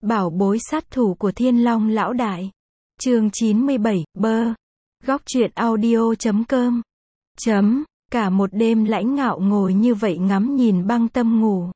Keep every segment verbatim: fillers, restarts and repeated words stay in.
Bảo bối sát thủ của Thiên Long lão đại. Chương chín mươi bảy, bơ. Góc truyện audio chấm com. Chấm. Cả một đêm Lãnh Ngạo ngồi như vậy ngắm nhìn Băng Tâm ngủ.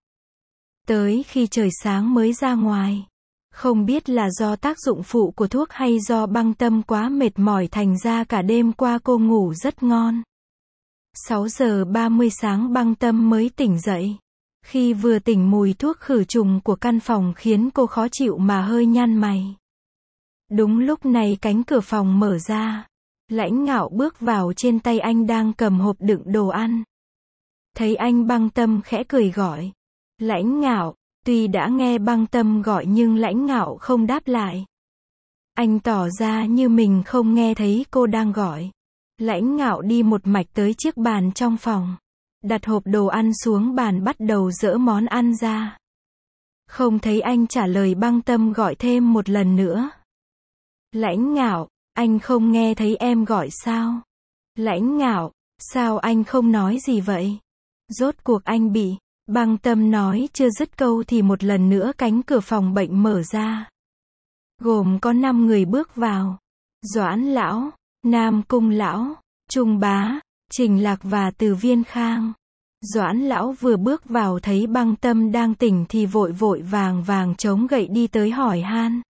Tới khi trời sáng mới ra ngoài. Không biết là do tác dụng phụ của thuốc hay do Băng Tâm quá mệt mỏi thành ra cả đêm qua cô ngủ rất ngon. sáu giờ ba mươi sáng Băng Tâm mới tỉnh dậy. Khi vừa tỉnh mùi thuốc khử trùng của căn phòng khiến cô khó chịu mà hơi nhăn mày. Đúng lúc này cánh cửa phòng mở ra. Lãnh Ngạo bước vào, trên tay anh đang cầm hộp đựng đồ ăn. Thấy anh, Băng Tâm khẽ cười gọi. Lãnh Ngạo. Tuy đã nghe Băng Tâm gọi nhưng Lãnh Ngạo không đáp lại. Anh tỏ ra như mình không nghe thấy cô đang gọi. Lãnh Ngạo đi một mạch tới chiếc bàn trong phòng. Đặt hộp đồ ăn xuống bàn, bắt đầu dỡ món ăn ra. Không thấy anh trả lời, Băng Tâm gọi thêm một lần nữa. Lãnh Ngạo, anh không nghe thấy em gọi sao? Lãnh Ngạo, sao anh không nói gì vậy? Rốt cuộc anh bị... Băng Tâm nói chưa dứt câu thì một lần nữa cánh cửa phòng bệnh mở ra. Gồm có năm người bước vào. Doãn lão, Nam Cung lão, Trung Bá, Trình Lạc và Từ Viên Khang. Doãn lão vừa bước vào thấy Băng Tâm đang tỉnh thì vội vội vàng vàng chống gậy đi tới hỏi han.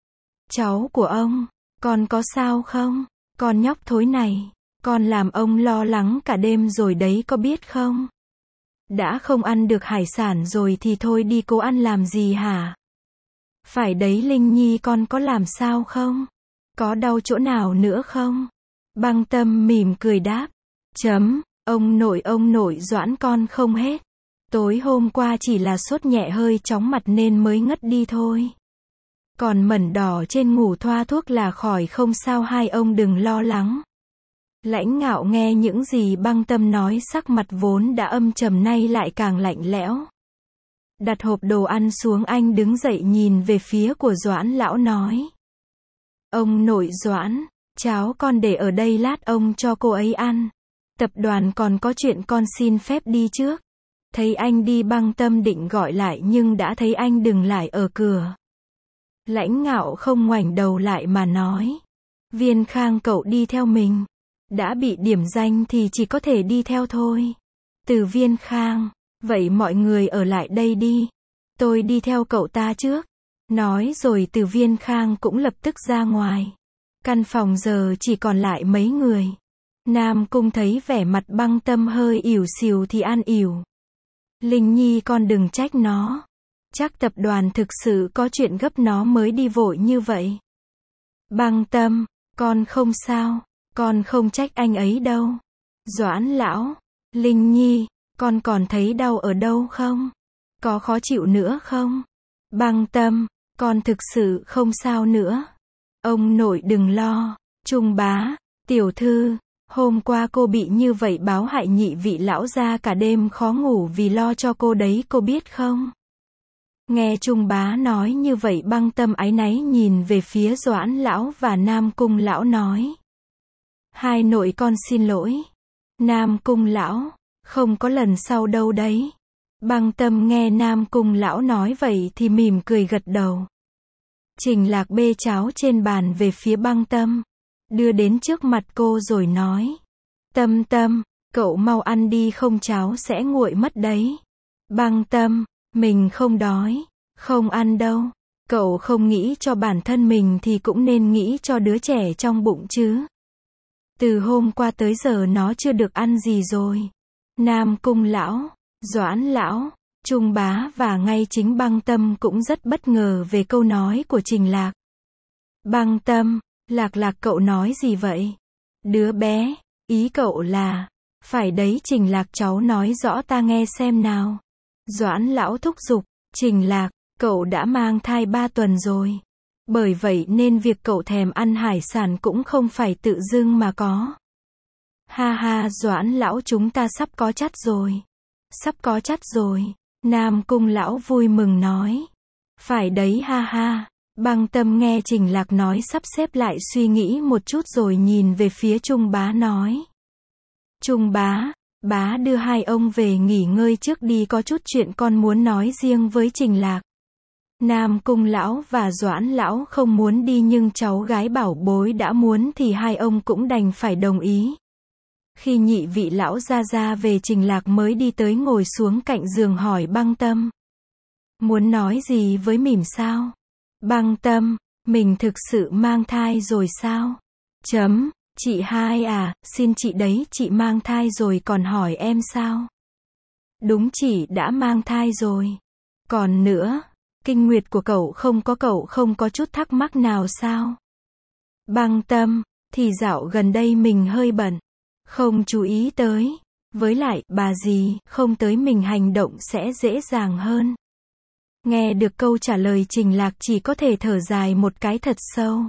Cháu của ông, con có sao không? Con nhóc thối này, con làm ông lo lắng cả đêm rồi đấy có biết không? Đã không ăn được hải sản rồi thì thôi đi, cô ăn làm gì hả? Phải đấy Linh Nhi, con có làm sao không? Có đau chỗ nào nữa không? Băng Tâm mỉm cười đáp. Chấm, ông nội ông nội Doãn con không hết. Tối hôm qua chỉ là sốt nhẹ hơi chóng mặt nên mới ngất đi thôi. Còn mẩn đỏ trên ngủ thoa thuốc là khỏi không sao, hai ông đừng lo lắng. Lãnh Ngạo nghe những gì Băng Tâm nói, sắc mặt vốn đã âm trầm nay lại càng lạnh lẽo. Đặt hộp đồ ăn xuống, anh đứng dậy nhìn về phía của Doãn lão nói. Ông nội Doãn, cháo con để ở đây lát ông cho cô ấy ăn. Tập đoàn còn có chuyện, con xin phép đi trước. Thấy anh đi, Băng Tâm định gọi lại nhưng đã thấy anh dừng lại ở cửa. Lãnh Ngạo không ngoảnh đầu lại mà nói. Viên Khang cậu đi theo mình. Đã bị điểm danh thì chỉ có thể đi theo thôi. Từ Viên Khang, vậy mọi người ở lại đây đi. Tôi đi theo cậu ta trước. Nói rồi Từ Viên Khang cũng lập tức ra ngoài. Căn phòng giờ chỉ còn lại mấy người. Nam Cung thấy vẻ mặt Băng Tâm hơi ỉu xìu thì an ỉu. Linh Nhi, con đừng trách nó. Chắc tập đoàn thực sự có chuyện gấp nó mới đi vội như vậy. Băng Tâm, con không sao. Con không trách anh ấy đâu. Doãn lão, Linh Nhi, con còn thấy đau ở đâu không? Có khó chịu nữa không? Băng Tâm, con thực sự không sao nữa. Ông nội đừng lo. Trung Bá, tiểu thư, hôm qua cô bị như vậy báo hại nhị vị lão gia cả đêm khó ngủ vì lo cho cô đấy, cô biết không? Nghe Trung Bá nói như vậy, Băng Tâm áy náy nhìn về phía Doãn lão và Nam Cung lão nói. Hai nội con xin lỗi. Nam Cung lão, không có lần sau đâu đấy. Băng Tâm nghe Nam Cung lão nói vậy thì mỉm cười gật đầu. Trình Lạc bê cháo trên bàn về phía Băng Tâm, đưa đến trước mặt cô rồi nói. Tâm Tâm, cậu mau ăn đi không cháo sẽ nguội mất đấy. Băng Tâm, mình không đói, không ăn đâu. Cậu không nghĩ cho bản thân mình thì cũng nên nghĩ cho đứa trẻ trong bụng chứ. Từ hôm qua tới giờ nó chưa được ăn gì rồi. Nam Cung lão, Doãn lão, Trung Bá và ngay chính Băng Tâm cũng rất bất ngờ về câu nói của Trình Lạc. Băng Tâm, Lạc Lạc cậu nói gì vậy? Đứa bé, ý cậu là... Phải đấy Trình Lạc, cháu nói rõ ta nghe xem nào. Doãn lão thúc giục. Trình Lạc, cậu đã mang thai ba tuần rồi. Bởi vậy nên việc cậu thèm ăn hải sản cũng không phải tự dưng mà có. Ha ha, Doãn lão, chúng ta sắp có chắt rồi. Sắp có chắt rồi. Nam Cung lão vui mừng nói. Phải đấy, ha ha. Băng Tâm nghe Trình Lạc nói sắp xếp lại suy nghĩ một chút rồi nhìn về phía Trung Bá nói. Trung Bá, bá đưa hai ông về nghỉ ngơi trước đi, có chút chuyện con muốn nói riêng với Trình Lạc. Nam Cung lão và Doãn lão không muốn đi nhưng cháu gái bảo bối đã muốn thì hai ông cũng đành phải đồng ý. Khi nhị vị lão gia gia về Trình Lạc mới đi tới ngồi xuống cạnh giường hỏi Băng Tâm. Muốn nói gì với Mỉm sao? Băng Tâm, mình thực sự mang thai rồi sao? Chấm, chị hai à, xin chị đấy, chị mang thai rồi còn hỏi em sao? Đúng, chị đã mang thai rồi. Còn nữa, kinh nguyệt của cậu không có, cậu không có chút thắc mắc nào sao? Băng Tâm, thì dạo gần đây mình hơi bận, không chú ý tới. Với lại, bà dì, không tới mình hành động sẽ dễ dàng hơn. Nghe được câu trả lời Trình Lạc chỉ có thể thở dài một cái thật sâu.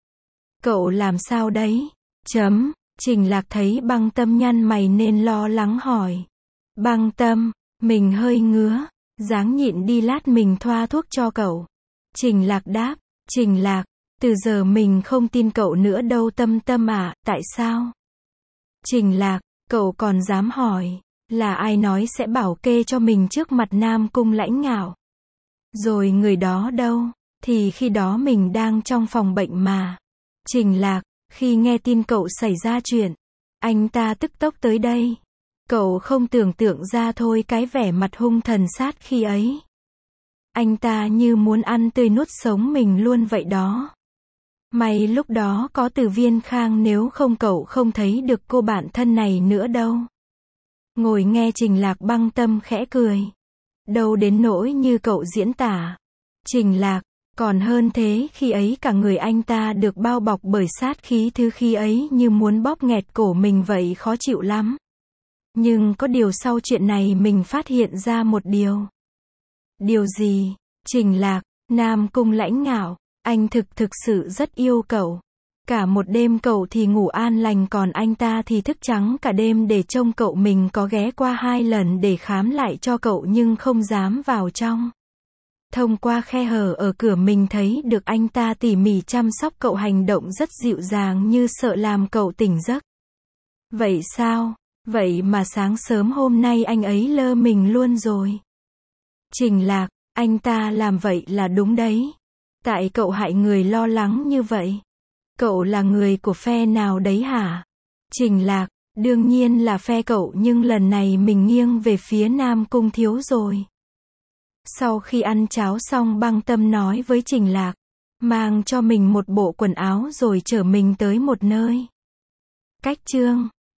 Cậu làm sao đấy? Chấm, Trình Lạc thấy Băng Tâm nhăn mày nên lo lắng hỏi. Băng Tâm, mình hơi ngứa, ráng nhịn đi lát mình thoa thuốc cho cậu. Trình Lạc đáp, Trình Lạc, từ giờ mình không tin cậu nữa đâu Tâm Tâm à, tại sao? Trình Lạc, cậu còn dám hỏi, là ai nói sẽ bảo kê cho mình trước mặt Nam Cung Lãnh Ngạo? Rồi người đó đâu? Thì khi đó mình đang trong phòng bệnh mà. Trình Lạc, khi nghe tin cậu xảy ra chuyện, anh ta tức tốc tới đây. Cậu không tưởng tượng ra thôi cái vẻ mặt hung thần sát khi ấy. Anh ta như muốn ăn tươi nuốt sống mình luôn vậy đó. May lúc đó có Từ Viên Khang, nếu không cậu không thấy được cô bạn thân này nữa đâu. Ngồi nghe Trình Lạc, Băng Tâm khẽ cười. Đâu đến nỗi như cậu diễn tả. Trình Lạc, còn hơn thế, khi ấy cả người anh ta được bao bọc bởi sát khí, thứ khi ấy như muốn bóp nghẹt cổ mình vậy, khó chịu lắm. Nhưng có điều sau chuyện này mình phát hiện ra một điều. Điều gì? Trình Lạc, Nam Cung Lãnh Ngạo, anh thực thực sự rất yêu cậu. Cả một đêm cậu thì ngủ an lành, còn anh ta thì thức trắng cả đêm để trông cậu. Mình có ghé qua hai lần để khám lại cho cậu nhưng không dám vào trong. Thông qua khe hở ở cửa mình thấy được anh ta tỉ mỉ chăm sóc cậu, hành động rất dịu dàng như sợ làm cậu tỉnh giấc. Vậy sao? Vậy mà sáng sớm hôm nay anh ấy lơ mình luôn rồi. Trình Lạc, anh ta làm vậy là đúng đấy. Tại cậu hại người lo lắng như vậy. Cậu là người của phe nào đấy hả? Trình Lạc, đương nhiên là phe cậu, nhưng lần này mình nghiêng về phía Nam Cung thiếu rồi. Sau khi ăn cháo xong, Băng Tâm nói với Trình Lạc, mang cho mình một bộ quần áo rồi chở mình tới một nơi. Cách chương